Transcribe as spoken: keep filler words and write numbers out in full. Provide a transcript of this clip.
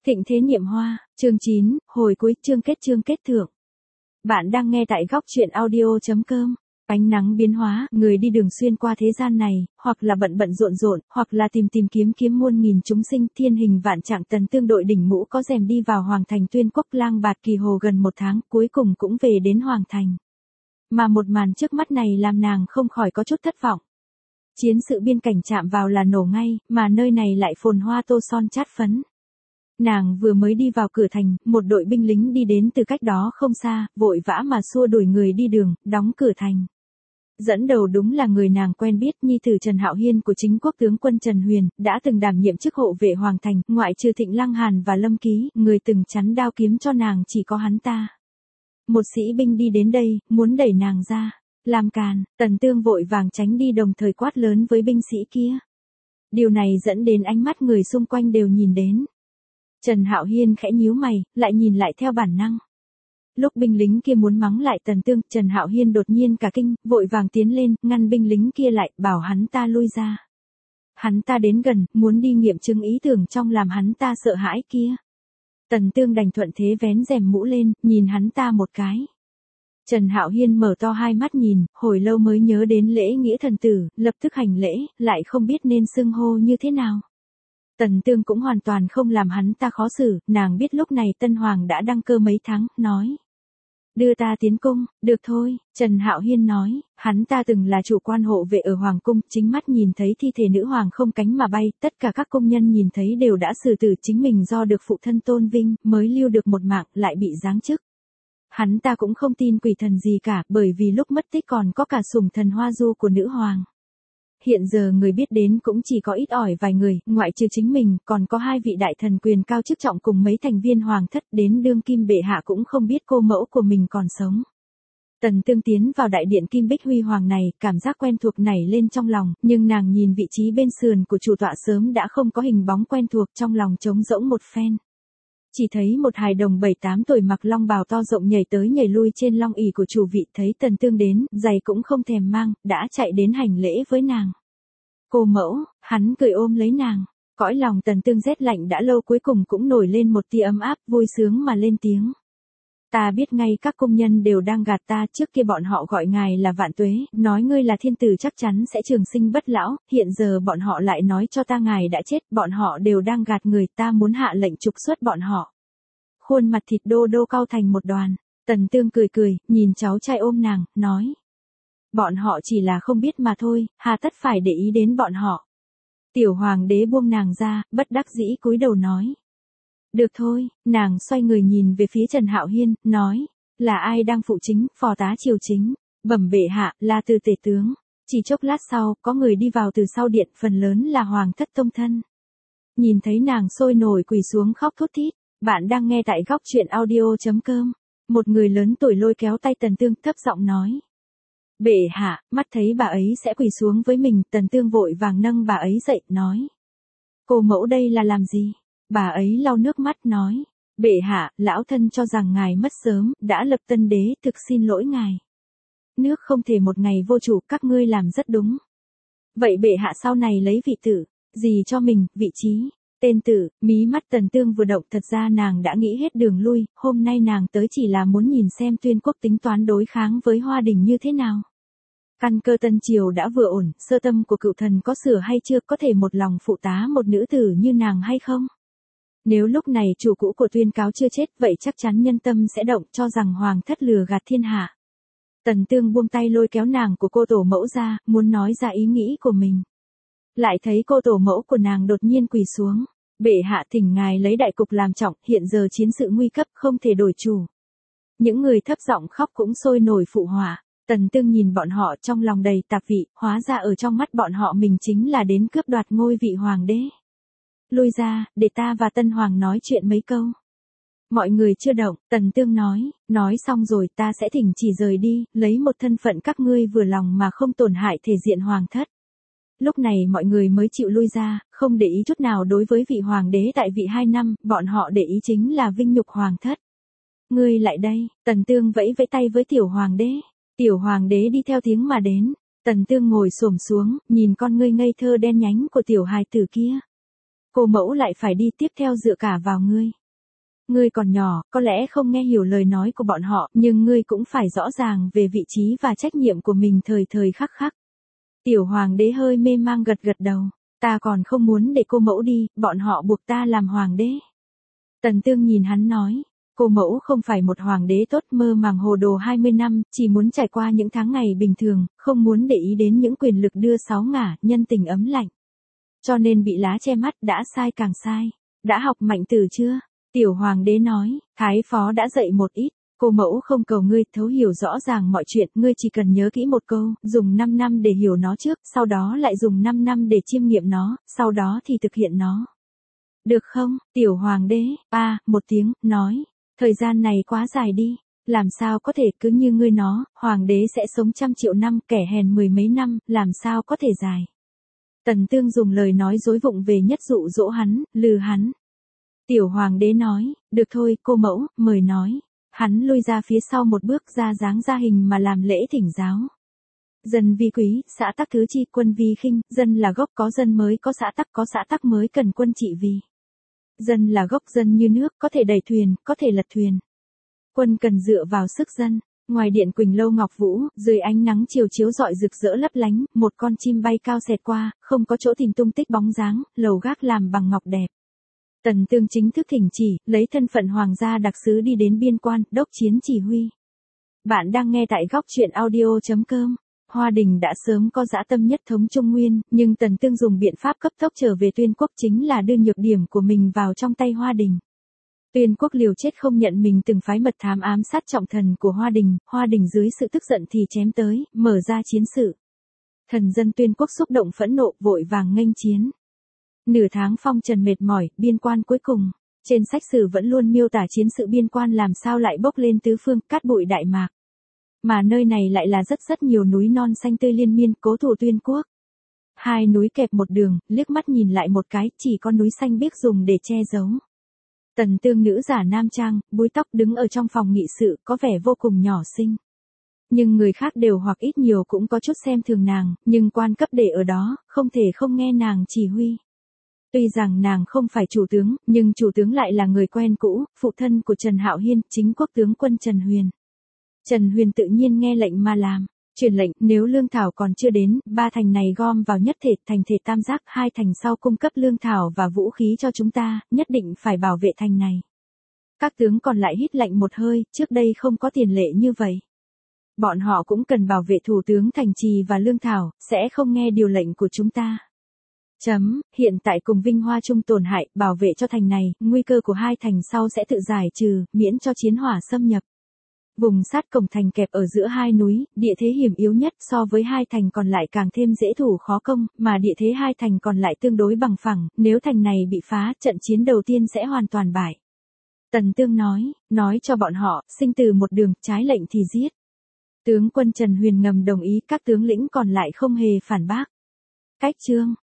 Thịnh thế niệm hoa, chương chín, hồi cuối chương kết chương kết thượng. Bạn đang nghe tại góc truyện audio.com. Ánh nắng biến hóa, người đi đường xuyên qua thế gian này, hoặc là bận bận rộn rộn, hoặc là tìm tìm kiếm kiếm muôn nghìn chúng sinh, thiên hình vạn trạng. Tần Tương đội đỉnh mũ có rèm đi vào Hoàng Thành Tuyên Quốc lang bạt kỳ hồ gần một tháng, cuối cùng cũng về đến Hoàng Thành. Mà một màn trước mắt này làm nàng không khỏi có chút thất vọng. Chiến sự biên cảnh chạm vào là nổ ngay, mà nơi này lại phồn hoa tô son chát phấn. Nàng vừa mới đi vào cửa thành, một đội binh lính đi đến từ cách đó không xa, vội vã mà xua đuổi người đi đường, đóng cửa thành. Dẫn đầu đúng là người nàng quen biết, nhi tử Trần Hạo Hiên của chính quốc tướng quân Trần Huyền, đã từng đảm nhiệm chức hộ vệ Hoàng Thành, ngoại trừ Thịnh Lăng Hàn và Lâm Ký, người từng chắn đao kiếm cho nàng chỉ có hắn ta. Một sĩ binh đi đến đây, muốn đẩy nàng ra, làm càn. Tần Tương vội vàng tránh đi, đồng thời quát lớn với binh sĩ kia. Điều này dẫn đến ánh mắt người xung quanh đều nhìn đến. Trần Hạo Hiên khẽ nhíu mày, lại nhìn lại theo bản năng. Lúc binh lính kia muốn mắng lại Tần Tương, Trần Hạo Hiên đột nhiên cả kinh, vội vàng tiến lên, ngăn binh lính kia lại, bảo hắn ta lui ra. Hắn ta đến gần, muốn đi nghiệm chứng ý tưởng trong làm hắn ta sợ hãi kia. Tần Tương đành thuận thế vén rèm mũ lên, nhìn hắn ta một cái. Trần Hạo Hiên mở to hai mắt nhìn, hồi lâu mới nhớ đến lễ nghĩa thần tử, lập tức hành lễ, lại không biết nên xưng hô như thế nào. Tần Tương cũng hoàn toàn không làm hắn ta khó xử, nàng biết lúc này Tân Hoàng đã đăng cơ mấy tháng, nói. Đưa ta tiến cung, được thôi, Trần Hạo Hiên nói, hắn ta từng là chủ quan hộ vệ ở Hoàng cung, chính mắt nhìn thấy thi thể nữ hoàng không cánh mà bay, tất cả các công nhân nhìn thấy đều đã xử tử, chính mình do được phụ thân tôn vinh, mới lưu được một mạng, lại bị giáng chức. Hắn ta cũng không tin quỷ thần gì cả, bởi vì lúc mất tích còn có cả sủng thần Hoa Du của nữ hoàng. Hiện giờ người biết đến cũng chỉ có ít ỏi vài người, ngoại trừ chính mình, còn có hai vị đại thần quyền cao chức trọng cùng mấy thành viên hoàng thất, đến đương kim bệ hạ cũng không biết cô mẫu của mình còn sống. Tần Tương tiến vào đại điện Kim Bích Huy Hoàng này, cảm giác quen thuộc nảy lên trong lòng, nhưng nàng nhìn vị trí bên sườn của chủ tọa sớm đã không có hình bóng quen thuộc, trong lòng trống rỗng một phen. Chỉ thấy một hài đồng bảy tám tuổi mặc long bào to rộng nhảy tới nhảy lui trên long ỷ của chủ vị, thấy Tần Tương đến, giày cũng không thèm mang, đã chạy đến hành lễ với nàng. Cô mẫu, hắn cười ôm lấy nàng, cõi lòng Tần Tương rét lạnh đã lâu cuối cùng cũng nổi lên một tia ấm áp, vui sướng mà lên tiếng. Ta biết ngay các công nhân đều đang gạt ta, trước kia bọn họ gọi ngài là Vạn Tuế, nói ngươi là thiên tử chắc chắn sẽ trường sinh bất lão, hiện giờ bọn họ lại nói cho ta ngài đã chết, bọn họ đều đang gạt người, ta muốn hạ lệnh trục xuất bọn họ. Khuôn mặt thịt đô đô cau thành một đoàn, Tần Tương cười cười, nhìn cháu trai ôm nàng, nói. Bọn họ chỉ là không biết mà thôi, hà tất phải để ý đến bọn họ. Tiểu hoàng đế buông nàng ra, bất đắc dĩ cúi đầu nói. Được thôi, nàng xoay người nhìn về phía Trần Hạo Hiên, nói, là ai đang phụ chính, phò tá triều chính, bẩm bệ hạ, là từ tể tướng. Chỉ chốc lát sau, có người đi vào từ sau điện, phần lớn là hoàng thất tông thân. Nhìn thấy nàng sôi nổi quỳ xuống khóc thút thít, bạn đang nghe tại góc truyện audio.com. Một người lớn tuổi lôi kéo tay Tần Tương, thấp giọng nói. Bệ hạ, mắt thấy bà ấy sẽ quỳ xuống với mình, Tần Tương vội vàng nâng bà ấy dậy, nói. Cô mẫu đây là làm gì? Bà ấy lau nước mắt nói, bệ hạ, lão thân cho rằng ngài mất sớm, đã lập tân đế, thực xin lỗi ngài. Nước không thể một ngày vô chủ, các ngươi làm rất đúng. Vậy bệ hạ sau này lấy vị tử, gì cho mình, vị trí, tên tử, mí mắt Tần Tương vừa động, thật ra nàng đã nghĩ hết đường lui, hôm nay nàng tới chỉ là muốn nhìn xem Tuyên Quốc tính toán đối kháng với Hoa Đình như thế nào. Căn cơ Tân Triều đã vừa ổn, sơ tâm của cựu thần có sửa hay chưa, có thể một lòng phụ tá một nữ tử như nàng hay không? Nếu lúc này chủ cũ của Tuyên Cáo chưa chết, vậy chắc chắn nhân tâm sẽ động, cho rằng hoàng thất lừa gạt thiên hạ. Tần Tương buông tay lôi kéo nàng của cô tổ mẫu ra, muốn nói ra ý nghĩ của mình. Lại thấy cô tổ mẫu của nàng đột nhiên quỳ xuống. Bệ hạ thỉnh ngài lấy đại cục làm trọng, hiện giờ chiến sự nguy cấp, không thể đổi chủ. Những người thấp giọng khóc cũng sôi nổi phụ họa. Tần Tương nhìn bọn họ trong lòng đầy tạp vị, hóa ra ở trong mắt bọn họ mình chính là đến cướp đoạt ngôi vị hoàng đế. Lui ra, để ta và Tân Hoàng nói chuyện mấy câu. Mọi người chưa động, Tần Tương nói, nói xong rồi ta sẽ thỉnh chỉ rời đi, lấy một thân phận các ngươi vừa lòng mà không tổn hại thể diện hoàng thất. Lúc này mọi người mới chịu lui ra, không để ý chút nào đối với vị hoàng đế tại vị hai năm, bọn họ để ý chính là vinh nhục hoàng thất. Ngươi lại đây, Tần Tương vẫy vẫy tay với tiểu hoàng đế. Tiểu hoàng đế đi theo tiếng mà đến, Tần Tương ngồi xổm xuống, nhìn con ngươi ngây thơ đen nhánh của tiểu hài tử kia. cô mẫu lại phải đi tiếp theo dựa cả vào ngươi. Ngươi còn nhỏ, có lẽ không nghe hiểu lời nói của bọn họ, nhưng ngươi cũng phải rõ ràng về vị trí và trách nhiệm của mình thời thời khắc khắc. Tiểu hoàng đế hơi mê mang gật gật đầu. Ta còn không muốn để cô mẫu đi, bọn họ buộc ta làm hoàng đế. Tần Tương nhìn hắn nói, cô mẫu không phải một hoàng đế tốt mơ màng hồ đồ hai mươi năm, chỉ muốn trải qua những tháng ngày bình thường, không muốn để ý đến những quyền lực đưa sáo ngả, nhân tình ấm lạnh. Cho nên bị lá che mắt đã sai càng sai. Đã học mạnh từ chưa? Tiểu hoàng đế nói, thái phó đã dạy một ít. Cô mẫu không cầu ngươi thấu hiểu rõ ràng mọi chuyện, ngươi chỉ cần nhớ kỹ một câu, dùng năm năm để hiểu nó trước, sau đó lại dùng năm năm để chiêm nghiệm nó, sau đó thì thực hiện nó. Được không? Tiểu hoàng đế, a, à, một tiếng, nói, thời gian này quá dài đi, làm sao có thể cứ như ngươi nó, hoàng đế sẽ sống trăm triệu năm, kẻ hèn mười mấy năm, làm sao có thể dài. Tần Tương dùng lời nói dối vụng về nhất dụ dỗ hắn, lừa hắn. Tiểu hoàng đế nói, được thôi, cô mẫu, mời nói. Hắn lui ra phía sau một bước ra dáng ra hình mà làm lễ thỉnh giáo. Dân vi quý, xã tắc thứ chi, quân vi khinh, dân là gốc có dân mới có xã tắc, có xã tắc mới cần quân trị vì. Dân là gốc, dân như nước, có thể đẩy thuyền, có thể lật thuyền. Quân cần dựa vào sức dân. Ngoài điện Quỳnh Lâu Ngọc Vũ, dưới ánh nắng chiều chiếu rọi rực rỡ lấp lánh, một con chim bay cao xẹt qua, không có chỗ tìm tung tích bóng dáng, lầu gác làm bằng ngọc đẹp. Tần Tương chính thức thỉnh chỉ, lấy thân phận hoàng gia đặc sứ đi đến biên quan, đốc chiến chỉ huy. Bạn đang nghe tại góc truyện audio chấm com. Hoa Đình đã sớm có dã tâm nhất thống Trung Nguyên, nhưng Tần Tương dùng biện pháp cấp tốc trở về Tuyên Quốc chính là đưa nhược điểm của mình vào trong tay Hoa Đình. Tuyên Quốc liều chết không nhận mình từng phái mật thám ám sát trọng thần của Hoa Đình, Hoa Đình dưới sự tức giận thì chém tới, mở ra chiến sự. Thần dân Tuyên Quốc xúc động phẫn nộ, vội vàng nghênh chiến. Nửa tháng phong trần mệt mỏi, biên quan cuối cùng, trên sách sử vẫn luôn miêu tả chiến sự biên quan làm sao lại bốc lên tứ phương, cát bụi đại mạc. Mà nơi này lại là rất rất nhiều núi non xanh tươi liên miên, cố thủ Tuyên Quốc. Hai núi kẹp một đường, liếc mắt nhìn lại một cái, chỉ có núi xanh biếc dùng để che giấu. Tần Tương nữ giả nam trang, búi tóc đứng ở trong phòng nghị sự, có vẻ vô cùng nhỏ xinh. Nhưng người khác đều hoặc ít nhiều cũng có chút xem thường nàng, nhưng quan cấp để ở đó, không thể không nghe nàng chỉ huy. Tuy rằng nàng không phải chủ tướng, nhưng chủ tướng lại là người quen cũ, phụ thân của Trần Hạo Hiên, chính quốc tướng quân Trần Huyền. Trần Huyền tự nhiên nghe lệnh mà làm, truyền lệnh, nếu lương thảo còn chưa đến, ba thành này gom vào nhất thể, thành thể tam giác, hai thành sau cung cấp lương thảo và vũ khí cho chúng ta, nhất định phải bảo vệ thành này. Các tướng còn lại hít lạnh một hơi, trước đây không có tiền lệ như vậy. Bọn họ cũng cần bảo vệ thủ tướng thành trì và lương thảo, sẽ không nghe điều lệnh của chúng ta. Chấm, hiện tại cùng Vinh Hoa chung tổn hại, bảo vệ cho thành này, nguy cơ của hai thành sau sẽ tự giải trừ, miễn cho chiến hỏa xâm nhập. Vùng sát cổng thành kẹp ở giữa hai núi, địa thế hiểm yếu nhất so với hai thành còn lại càng thêm dễ thủ khó công, mà địa thế hai thành còn lại tương đối bằng phẳng, nếu thành này bị phá, trận chiến đầu tiên sẽ hoàn toàn bại. Tần Tương nói, nói cho bọn họ, sinh từ một đường, trái lệnh thì giết. Tướng quân Trần Huyền ngầm đồng ý, các tướng lĩnh còn lại không hề phản bác. Cách chương